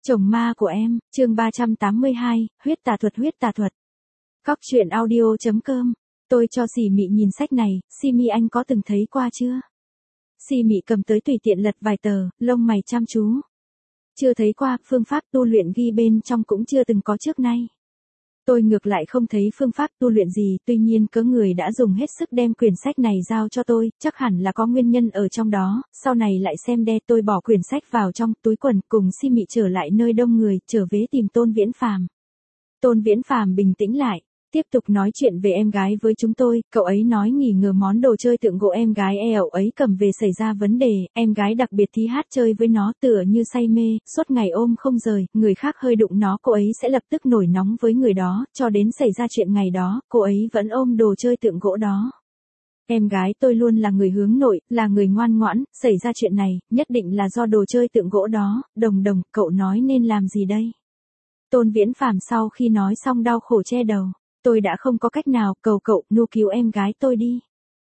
Chồng ma của em, chương 382, huyết tà thuật. Cóc truyện audio.com. Tôi cho Xì Mị nhìn sách này, Xì Mị anh có từng thấy qua chưa? Xì Mị cầm tới tùy tiện lật vài tờ, lông mày chăm chú. Chưa thấy qua, phương pháp tu luyện ghi bên trong cũng chưa từng có trước nay. Tôi ngược lại không thấy phương pháp tu luyện gì, tuy nhiên có người đã dùng hết sức đem quyển sách này giao cho tôi, chắc hẳn là có nguyên nhân ở trong đó, sau này lại xem đe tôi bỏ quyển sách vào trong túi quần cùng Xì Mị trở lại nơi đông người, trở về tìm Tôn Viễn Phàm. Tôn Viễn Phàm bình tĩnh lại, tiếp tục nói chuyện về em gái với chúng tôi, cậu ấy nói nghi ngờ món đồ chơi tượng gỗ em gái cậu ấy cầm về xảy ra vấn đề, em gái đặc biệt thi hát chơi với nó tựa như say mê, suốt ngày ôm không rời, người khác hơi đụng nó cô ấy sẽ lập tức nổi nóng với người đó, cho đến xảy ra chuyện ngày đó, cô ấy vẫn ôm đồ chơi tượng gỗ đó. Em gái tôi luôn là người hướng nội, là người ngoan ngoãn, xảy ra chuyện này, nhất định là do đồ chơi tượng gỗ đó, Đồng, cậu nói nên làm gì đây? Tôn Viễn Phàm sau khi nói xong đau khổ che đầu. Tôi đã không có cách nào, cầu cậu, nu cứu em gái tôi đi.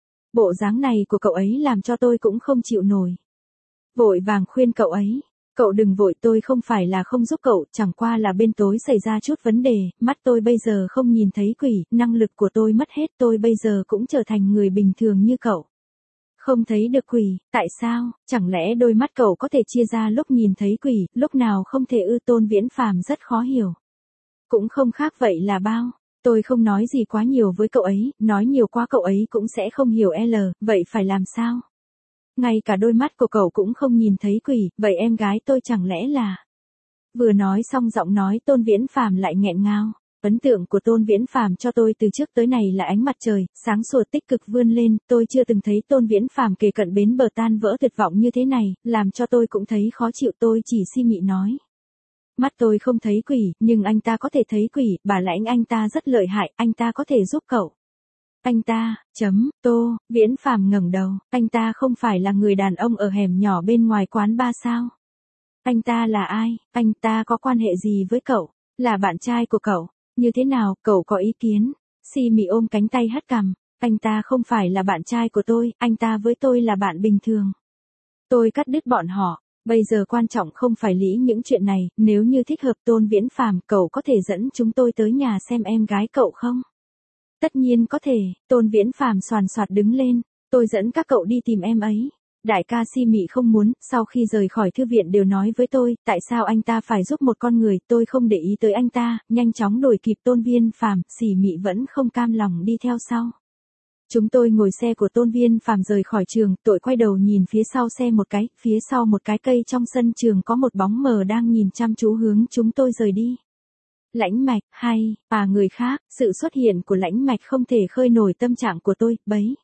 Bộ dáng này của cậu ấy làm cho tôi cũng không chịu nổi. Vội vàng khuyên cậu ấy, cậu đừng vội, tôi không phải là không giúp cậu, chẳng qua là bên tối xảy ra chút vấn đề, mắt tôi bây giờ không nhìn thấy quỷ, năng lực của tôi mất hết, tôi bây giờ cũng trở thành người bình thường như cậu. Không thấy được quỷ, tại sao, chẳng lẽ đôi mắt cậu có thể chia ra lúc nhìn thấy quỷ, lúc nào không thể ư? Tôn Viễn Phàm rất khó hiểu. Cũng không khác vậy là bao. Tôi không nói gì quá nhiều với cậu ấy, nói nhiều quá cậu ấy cũng sẽ không hiểu vậy phải làm sao? Ngay cả đôi mắt của cậu cũng không nhìn thấy quỷ, vậy em gái tôi chẳng lẽ là... Vừa nói xong giọng nói Tôn Viễn Phàm lại nghẹn ngào. Ấn tượng của Tôn Viễn Phàm cho tôi từ trước tới này là ánh mặt trời, sáng sủa tích cực vươn lên, tôi chưa từng thấy Tôn Viễn Phàm kề cận bến bờ tan vỡ tuyệt vọng như thế này, làm cho tôi cũng thấy khó chịu. Tôi chỉ Xì Mị nói. Mắt tôi không thấy quỷ, nhưng anh ta có thể thấy quỷ, bà lãnh anh ta rất lợi hại, anh ta có thể giúp cậu. Anh ta, Tô, Viễn Phàm ngẩng đầu, anh ta không phải là người đàn ông ở hẻm nhỏ bên ngoài quán bar sao? Anh ta là ai, anh ta có quan hệ gì với cậu, là bạn trai của cậu, như thế nào, cậu có ý kiến? Xì Mị ôm cánh tay hất cằm, anh ta không phải là bạn trai của tôi, anh ta với tôi là bạn bình thường. Tôi cắt đứt bọn họ. Bây giờ quan trọng không phải lý những chuyện này, nếu như thích hợp Tôn Viễn Phàm, cậu có thể dẫn chúng tôi tới nhà xem em gái cậu không? Tất nhiên có thể, Tôn Viễn Phàm xoàn xoạt đứng lên, tôi dẫn các cậu đi tìm em ấy. Đại ca Xì Mị không muốn, sau khi rời khỏi thư viện đều nói với tôi, tại sao anh ta phải giúp một con người, tôi không để ý tới anh ta, nhanh chóng đuổi kịp Tôn Viễn Phàm, Xì Mị vẫn không cam lòng đi theo sau. Chúng tôi ngồi xe của Tôn Viễn Phàm rời khỏi trường, tôi quay đầu nhìn phía sau xe một cái, phía sau một cái cây trong sân trường có một bóng mờ đang nhìn chăm chú hướng chúng tôi rời đi. Lãnh Mạch, hay, người khác, sự xuất hiện của Lãnh Mạch không thể khơi nổi tâm trạng của tôi, bấy.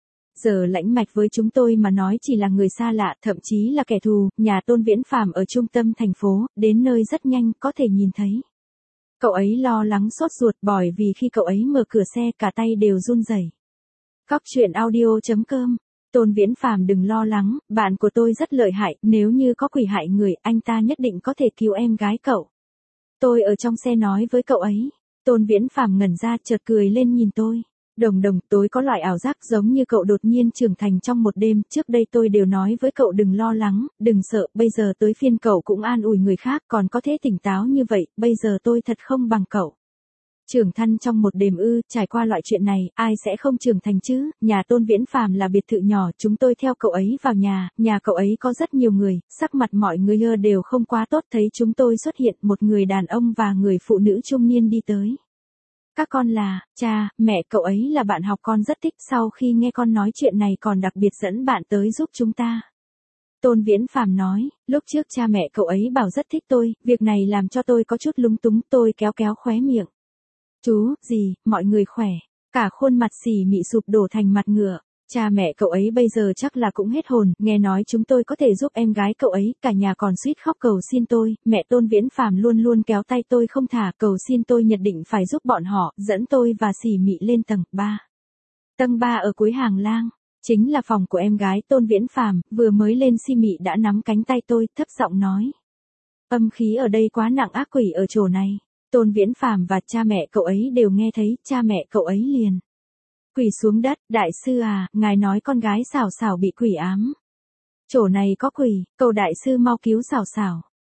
Giờ Lãnh Mạch với chúng tôi mà nói chỉ là người xa lạ, thậm chí là kẻ thù, nhà Tôn Viễn Phàm ở trung tâm thành phố, đến nơi rất nhanh, có thể nhìn thấy. Cậu ấy lo lắng sốt ruột bởi vì khi cậu ấy mở cửa xe cả tay đều run rẩy. Cóc truyện audio.com. Tôn Viễn Phàm đừng lo lắng, bạn của tôi rất lợi hại, nếu như có quỷ hại người, anh ta nhất định có thể cứu em gái cậu. Tôi ở trong xe nói với cậu ấy. Tôn Viễn Phàm ngẩn ra chợt cười lên nhìn tôi. Đồng, tôi có loại ảo giác giống như cậu đột nhiên trưởng thành trong một đêm, trước đây tôi đều nói với cậu đừng lo lắng, đừng sợ, bây giờ tới phiên cậu cũng an ủi người khác còn có thể tỉnh táo như vậy, bây giờ tôi thật không bằng cậu. Trưởng thành trong một đêm ư? Trải qua loại chuyện này, ai sẽ không trưởng thành chứ? Nhà Tôn Viễn Phàm là biệt thự nhỏ, chúng tôi theo cậu ấy vào nhà cậu ấy có rất nhiều người, sắc mặt mọi người đều không quá tốt, thấy chúng tôi xuất hiện, một người đàn ông và người phụ nữ trung niên đi tới. Các con là, cha, mẹ cậu ấy là bạn học con rất thích, sau khi nghe con nói chuyện này còn đặc biệt dẫn bạn tới giúp chúng ta. Tôn Viễn Phàm nói, lúc trước cha mẹ cậu ấy bảo rất thích tôi, việc này làm cho tôi có chút lúng túng, tôi kéo khóe miệng. Chú, gì, mọi người khỏe. Cả khuôn mặt Xì Mị sụp đổ thành mặt ngựa. Cha mẹ cậu ấy bây giờ chắc là cũng hết hồn, nghe nói chúng tôi có thể giúp em gái cậu ấy, cả nhà còn suýt khóc cầu xin tôi, mẹ Tôn Viễn Phàm luôn luôn kéo tay tôi không thả, cầu xin tôi nhất định phải giúp bọn họ, dẫn tôi và Xì Mị lên tầng 3. Tầng 3 ở cuối hàng lang, chính là phòng của em gái Tôn Viễn Phàm, vừa mới lên Xì Mị đã nắm cánh tay tôi, thấp giọng nói. Âm khí ở đây quá nặng, ác quỷ ở chỗ này. Tôn Viễn Phàm và cha mẹ cậu ấy đều nghe thấy, cha mẹ cậu ấy liền quỳ xuống đất, đại sư à, ngài nói con gái Xảo Xảo bị quỷ ám. Chỗ này có quỷ, cầu đại sư mau cứu Xảo Xảo.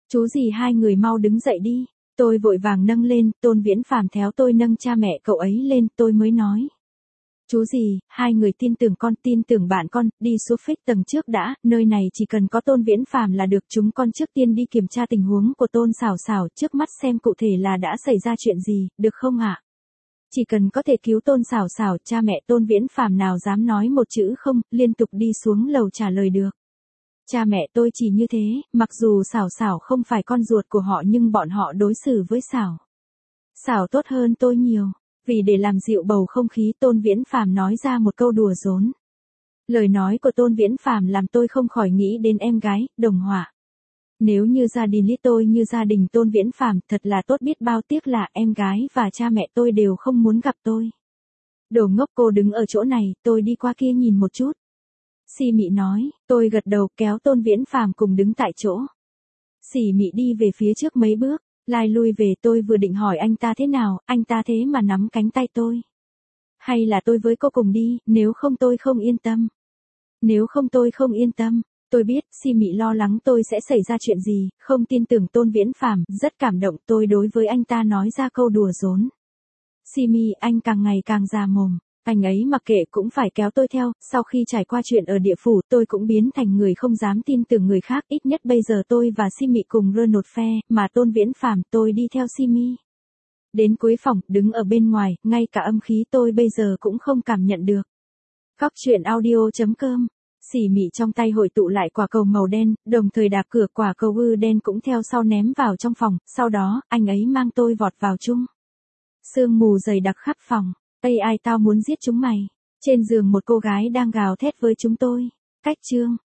Chú gì hai người mau đứng dậy đi. Tôi vội vàng nâng lên, Tôn Viễn Phàm theo tôi nâng cha mẹ cậu ấy lên, tôi mới nói. Chú gì, hai người tin tưởng con, tin tưởng bạn con, đi xuống phích tầng trước đã, nơi này chỉ cần có Tôn Viễn Phàm là được, chúng con trước tiên đi kiểm tra tình huống của Tôn Sảo Sảo trước mắt xem cụ thể là đã xảy ra chuyện gì, được không ạ? Chỉ cần có thể cứu Tôn Sảo Sảo, cha mẹ Tôn Viễn Phàm nào dám nói một chữ không, liên tục đi xuống lầu trả lời được. Cha mẹ tôi chỉ như thế, mặc dù Sảo Sảo không phải con ruột của họ nhưng bọn họ đối xử với Sảo Sảo tốt hơn tôi nhiều. Vì để làm dịu bầu không khí, Tôn Viễn Phàm nói ra một câu đùa giỡn. Lời nói của Tôn Viễn Phàm làm tôi không khỏi nghĩ đến em gái, Đồng Họa. Nếu như gia đình lý tôi như gia đình Tôn Viễn Phàm, thật là tốt biết bao, tiếc là em gái và cha mẹ tôi đều không muốn gặp tôi. Đồ ngốc, cô đứng ở chỗ này, tôi đi qua kia nhìn một chút. Xì Mị nói, tôi gật đầu kéo Tôn Viễn Phàm cùng đứng tại chỗ. Xì Mị đi về phía trước mấy bước, lai lui về, tôi vừa định hỏi anh ta thế nào, anh ta thế mà nắm cánh tay tôi. Hay là tôi với cô cùng đi, nếu không tôi không yên tâm. Nếu không tôi không yên tâm. Tôi biết, Xì Mị lo lắng tôi sẽ xảy ra chuyện gì, không tin tưởng Tôn Viễn Phàm, rất cảm động, tôi đối với anh ta nói ra câu đùa giỡn. Xì Mị, anh càng ngày càng già mồm. Anh ấy mặc kệ cũng phải kéo tôi theo, sau khi trải qua chuyện ở địa phủ tôi cũng biến thành người không dám tin tưởng người khác, ít nhất bây giờ tôi và Xì Mị cùng rơi nột phe, mà Tôn Viễn Phàm tôi đi theo Xì Mị. Đến cuối phòng, đứng ở bên ngoài, ngay cả âm khí tôi bây giờ cũng không cảm nhận được. Góc truyện audio.com. Xì Mị trong tay hội tụ lại quả cầu màu đen, đồng thời đạp cửa, quả cầu đen cũng theo sau ném vào trong phòng, sau đó, anh ấy mang tôi vọt vào chung. Sương mù dày đặc khắp phòng. Ây ai, tao muốn giết chúng mày. Trên giường một cô gái đang gào thét với chúng tôi. Cách chương.